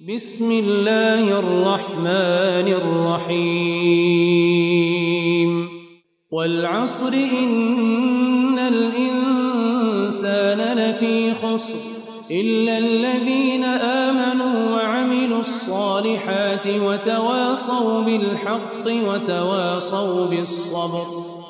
بسم الله الرحمن الرحيم والعصر إن الإنسان لفي خسر إلا الذين آمنوا وعملوا الصالحات وتواصوا بالحق وتواصوا بالصبر